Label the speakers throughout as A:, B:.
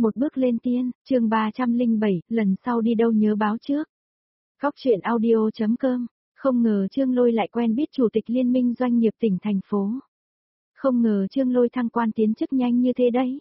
A: Một bước lên tiên, chương 307, lần sau đi đâu nhớ báo trước. Góc truyện audio.com, không ngờ Trương Lôi lại quen biết chủ tịch liên minh doanh nghiệp tỉnh thành phố. Không ngờ Trương Lôi thăng quan tiến chức nhanh như thế đấy.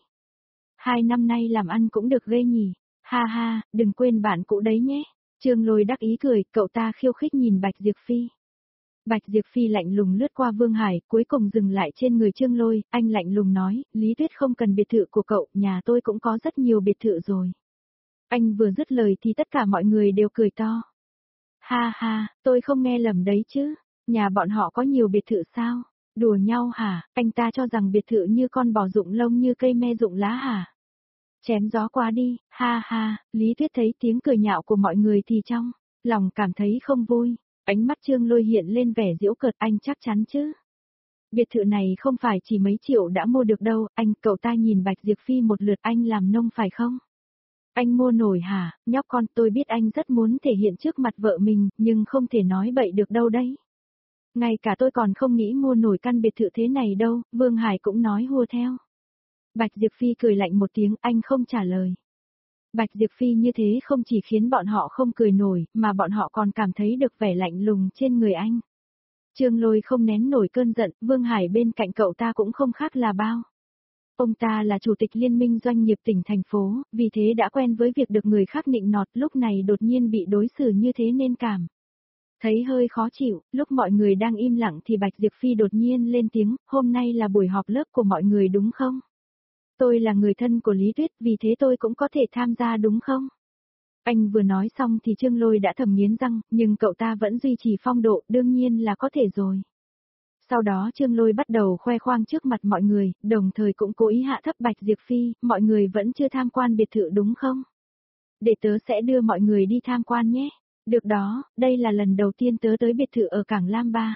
A: 2 năm nay làm ăn cũng được ghê nhỉ, ha ha, đừng quên bạn cũ đấy nhé. Trương Lôi đắc ý cười, cậu ta khiêu khích nhìn Bạch Diệp Phi. Bạch Diệp Phi lạnh lùng lướt qua Vương Hải, cuối cùng dừng lại trên người Trương Lôi, anh lạnh lùng nói, Lý Tuyết không cần biệt thự của cậu, nhà tôi cũng có rất nhiều biệt thự rồi. Anh vừa dứt lời thì tất cả mọi người đều cười to. Ha ha, tôi không nghe lầm đấy chứ, nhà bọn họ có nhiều biệt thự sao? Đùa nhau hả, anh ta cho rằng biệt thự như con bò rụng lông như cây me rụng lá hả? Chém gió qua đi, ha ha, Lý Tuyết thấy tiếng cười nhạo của mọi người thì trong lòng cảm thấy không vui. Ánh mắt Trương Lôi hiện lên vẻ giễu cợt, anh chắc chắn chứ. Biệt thự này không phải chỉ mấy triệu đã mua được đâu, anh, cậu ta nhìn Bạch Diệp Phi một lượt, anh làm nông phải không? Anh mua nổi hả, nhóc con, tôi biết anh rất muốn thể hiện trước mặt vợ mình, nhưng không thể nói bậy được đâu đấy. Ngay cả tôi còn không nghĩ mua nổi căn biệt thự thế này đâu, Vương Hải cũng nói hùa theo. Bạch Diệp Phi cười lạnh một tiếng, anh không trả lời. Bạch Diệp Phi như thế không chỉ khiến bọn họ không cười nổi, mà bọn họ còn cảm thấy được vẻ lạnh lùng trên người anh. Trương Lôi không nén nổi cơn giận, Vương Hải bên cạnh cậu ta cũng không khác là bao. Ông ta là chủ tịch liên minh doanh nghiệp tỉnh thành phố, vì thế đã quen với việc được người khác nịnh nọt, lúc này đột nhiên bị đối xử như thế nên cảm thấy hơi khó chịu. Lúc mọi người đang im lặng thì Bạch Diệp Phi đột nhiên lên tiếng, hôm nay là buổi họp lớp của mọi người đúng không? Tôi là người thân của Lý Tuyết, vì thế tôi cũng có thể tham gia đúng không? Anh vừa nói xong thì Trương Lôi đã thầm nghiến răng, nhưng cậu ta vẫn duy trì phong độ, đương nhiên là có thể rồi. Sau đó Trương Lôi bắt đầu khoe khoang trước mặt mọi người, đồng thời cũng cố ý hạ thấp Bạch Diệp Phi, mọi người vẫn chưa tham quan biệt thự đúng không? Để tớ sẽ đưa mọi người đi tham quan nhé. Được đó, đây là lần đầu tiên tớ tới biệt thự ở Cảng Lam Ba.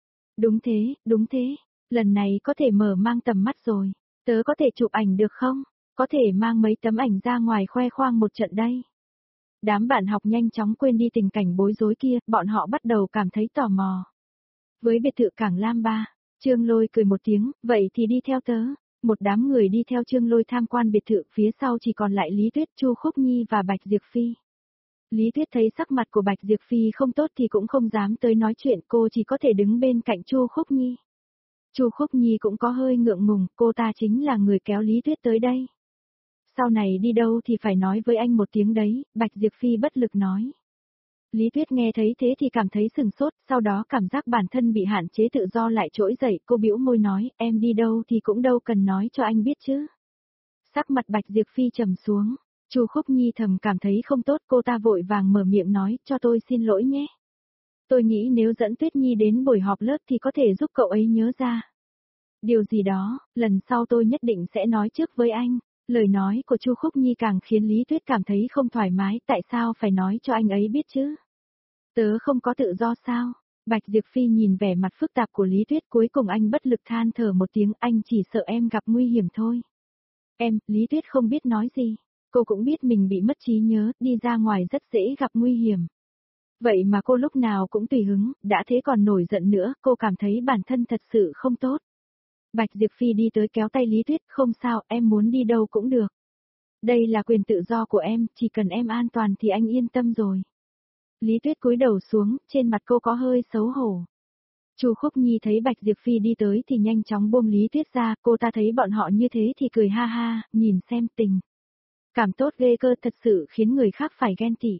A: Đúng thế, lần này có thể mở mang tầm mắt rồi. Tớ có thể chụp ảnh được không? Có thể mang mấy tấm ảnh ra ngoài khoe khoang một trận đây. Đám bạn học nhanh chóng quên đi tình cảnh bối rối kia, bọn họ bắt đầu cảm thấy tò mò. Với biệt thự Cảng Lam Ba, Trương Lôi cười một tiếng, vậy thì đi theo tớ. Một đám người đi theo Trương Lôi tham quan biệt thự, phía sau chỉ còn lại Lý Tuyết, Chu Khúc Nhi và Bạch Diệp Phi. Lý Tuyết thấy sắc mặt của Bạch Diệp Phi không tốt thì cũng không dám tới nói chuyện, cô chỉ có thể đứng bên cạnh Chu Khúc Nhi. Chu Khúc Nhi cũng có hơi ngượng ngùng, cô ta chính là người kéo Lý Tuyết tới đây. Sau này đi đâu thì phải nói với anh một tiếng đấy, Bạch Diệp Phi bất lực nói. Lý Tuyết nghe thấy thế thì cảm thấy sừng sốt, sau đó cảm giác bản thân bị hạn chế tự do lại trỗi dậy, cô bĩu môi nói, em đi đâu thì cũng đâu cần nói cho anh biết chứ. Sắc mặt Bạch Diệp Phi trầm xuống, Chu Khúc Nhi thầm cảm thấy không tốt, cô ta vội vàng mở miệng nói, cho tôi xin lỗi nhé. Tôi nghĩ nếu dẫn Tuyết Nhi đến buổi họp lớp thì có thể giúp cậu ấy nhớ ra. Điều gì đó, lần sau tôi nhất định sẽ nói trước với anh. Lời nói của Chu Khúc Nhi càng khiến Lý Tuyết cảm thấy không thoải mái, tại sao phải nói cho anh ấy biết chứ? Tớ không có tự do sao? Bạch Diệp Phi nhìn vẻ mặt phức tạp của Lý Tuyết, cuối cùng anh bất lực than thở một tiếng, anh chỉ sợ em gặp nguy hiểm thôi. Em, Lý Tuyết không biết nói gì. Cô cũng biết mình bị mất trí nhớ, đi ra ngoài rất dễ gặp nguy hiểm. Vậy mà cô lúc nào cũng tùy hứng, đã thế còn nổi giận nữa, cô cảm thấy bản thân thật sự không tốt. Bạch Diệp Phi đi tới kéo tay Lý Tuyết, không sao, em muốn đi đâu cũng được. Đây là quyền tự do của em, chỉ cần em an toàn thì anh yên tâm rồi. Lý Tuyết cúi đầu xuống, trên mặt cô có hơi xấu hổ. Chu Khúc Nhi thấy Bạch Diệp Phi đi tới thì nhanh chóng buông Lý Tuyết ra, cô ta thấy bọn họ như thế thì cười ha ha, nhìn xem tình. Cảm tốt ghê cơ, thật sự khiến người khác phải ghen tị.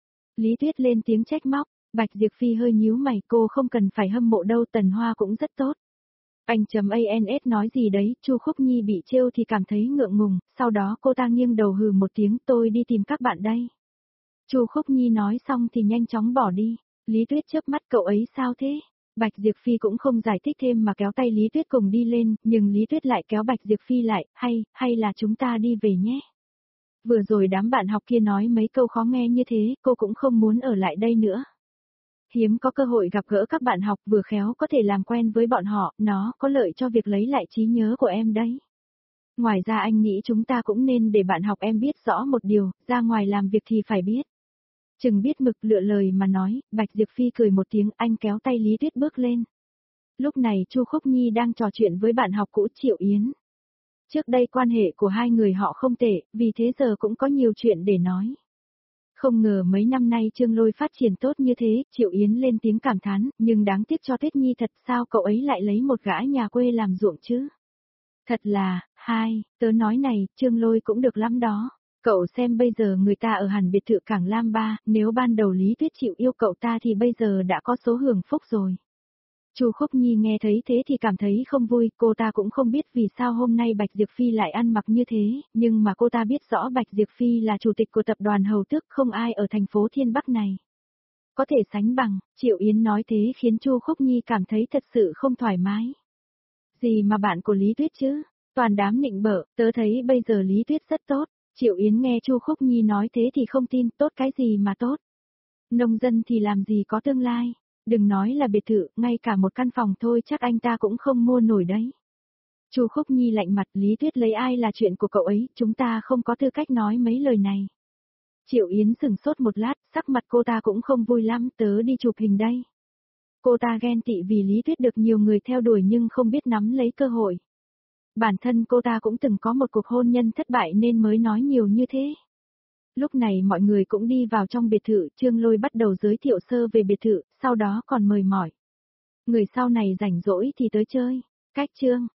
A: Lý Tuyết lên tiếng trách móc, Bạch Diệp Phi hơi nhíu mày, cô không cần phải hâm mộ đâu, Tần Hoa cũng rất tốt. Anh.ans nói gì đấy, Chu Khúc Nhi bị trêu thì cảm thấy ngượng ngùng, sau đó cô ta nghiêng đầu hừ một tiếng, tôi đi tìm các bạn đây. Chu Khúc Nhi nói xong thì nhanh chóng bỏ đi. Lý Tuyết chớp mắt, cậu ấy sao thế? Bạch Diệp Phi cũng không giải thích thêm mà kéo tay Lý Tuyết cùng đi lên, nhưng Lý Tuyết lại kéo Bạch Diệp Phi lại, hay là chúng ta đi về nhé. Vừa rồi đám bạn học kia nói mấy câu khó nghe như thế, cô cũng không muốn ở lại đây nữa. Hiếm có cơ hội gặp gỡ các bạn học, vừa khéo có thể làm quen với bọn họ, nó có lợi cho việc lấy lại trí nhớ của em đấy. Ngoài ra anh nghĩ chúng ta cũng nên để bạn học em biết rõ một điều, ra ngoài làm việc thì phải biết. Chừng biết mực lựa lời mà nói, Bạch Diệp Phi cười một tiếng, anh kéo tay Lý Tuyết bước lên. Lúc này Chu Khúc Nhi đang trò chuyện với bạn học cũ Triệu Yến. Trước đây quan hệ của hai người họ không tệ, vì thế giờ cũng có nhiều chuyện để nói. Không ngờ mấy năm nay Trương Lôi phát triển tốt như thế, Triệu Yến lên tiếng cảm thán, nhưng đáng tiếc cho Tuyết Nhi thật sao cậu ấy lại lấy một gã nhà quê làm ruộng chứ? Thật là, tớ nói này, Trương Lôi cũng được lắm đó. Cậu xem bây giờ người ta ở hẳn biệt thự Cảng Lam Ba, nếu ban đầu Lý Tuyết chịu yêu cậu ta thì bây giờ đã có số hưởng phúc rồi. Chu Khúc Nhi nghe thấy thế thì cảm thấy không vui, cô ta cũng không biết vì sao hôm nay Bạch Diệp Phi lại ăn mặc như thế, nhưng mà cô ta biết rõ Bạch Diệp Phi là chủ tịch của tập đoàn Hầu Tước, không ai ở thành phố Thiên Bắc này có thể sánh bằng. Triệu Yến nói thế khiến Chu Khúc Nhi cảm thấy thật sự không thoải mái. Gì mà bạn của Lý Tuyết chứ? Toàn đám nịnh bợ, tớ thấy bây giờ Lý Tuyết rất tốt. Triệu Yến nghe Chu Khúc Nhi nói thế thì không tin, tốt cái gì mà tốt. Nông dân thì làm gì có tương lai. Đừng nói là biệt thự, ngay cả một căn phòng thôi chắc anh ta cũng không mua nổi đấy. Chu Khúc Nhi lạnh mặt, Lý Tuyết lấy ai là chuyện của cậu ấy, chúng ta không có tư cách nói mấy lời này. Triệu Yến sửng sốt một lát, sắc mặt cô ta cũng không vui lắm, tớ đi chụp hình đây. Cô ta ghen tị vì Lý Tuyết được nhiều người theo đuổi nhưng không biết nắm lấy cơ hội. Bản thân cô ta cũng từng có một cuộc hôn nhân thất bại nên mới nói nhiều như thế. Lúc này mọi người cũng đi vào trong biệt thự, Trương Lôi bắt đầu giới thiệu sơ về biệt thự, sau đó còn mời mỏi. Người sau này rảnh rỗi thì tới chơi. Cách Trương,